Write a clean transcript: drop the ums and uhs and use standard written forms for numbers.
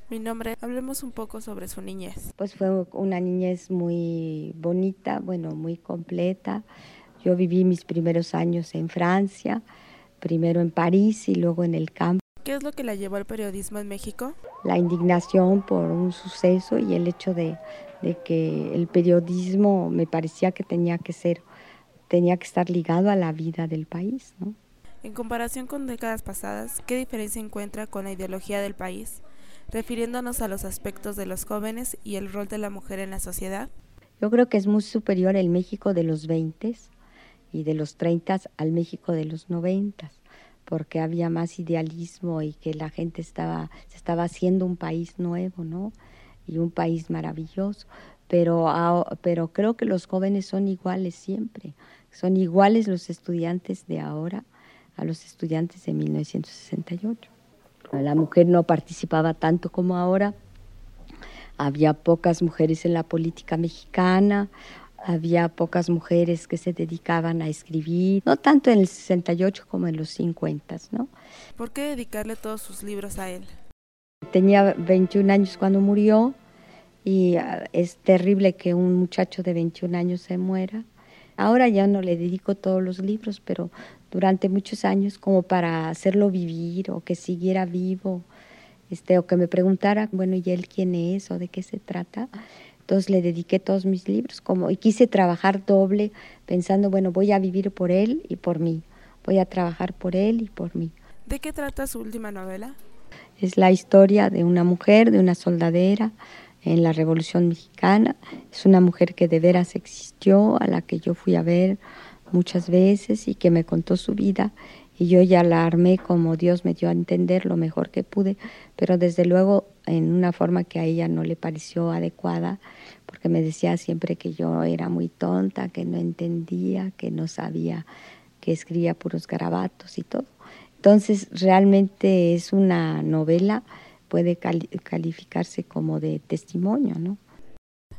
Mi nombre, hablemos un poco sobre su niñez. Pues fue una niñez muy bonita, bueno, muy completa. Yo viví mis primeros años en Francia, primero en París y luego en el campo. ¿Qué es lo que la llevó al periodismo en México? La indignación por un suceso y el hecho de que el periodismo me parecía que tenía que estar ligado a la vida del país, ¿no? En comparación con décadas pasadas, ¿qué diferencia encuentra con la ideología del país, refiriéndonos a los aspectos de los jóvenes y el rol de la mujer en la sociedad? Yo creo que es muy superior el México de los 20 y de los 30 al México de los 90, porque había más idealismo y que la gente se estaba haciendo un país nuevo, ¿no? Y un país maravilloso. Pero creo que los jóvenes son iguales siempre. Son iguales los estudiantes de ahora a los estudiantes de 1968. La mujer no participaba tanto como ahora. Había pocas mujeres en la política mexicana, había pocas mujeres que se dedicaban a escribir, no tanto en el 68 como en los 50, ¿no? ¿Por qué dedicarle todos sus libros a él? Tenía 21 años cuando murió y es terrible que un muchacho de 21 años se muera. Ahora ya no le dedico todos los libros, pero durante muchos años como para hacerlo vivir o que siguiera vivo, o que me preguntara, bueno, ¿y él quién es o de qué se trata? Entonces le dediqué todos mis libros y quise trabajar doble pensando, bueno, voy a vivir por él y por mí, voy a trabajar por él y por mí. ¿De qué trata su última novela? Es la historia de una mujer, de una soldadera en la Revolución Mexicana. Es una mujer que de veras existió, a la que yo fui a ver muchas veces y que me contó su vida. Y yo ya la armé como Dios me dio a entender lo mejor que pude, pero desde luego en una forma que a ella no le pareció adecuada, porque me decía siempre que yo era muy tonta, que no entendía, que no sabía, que escribía puros garabatos y todo. Entonces, realmente es una novela, puede calificarse como de testimonio, ¿no?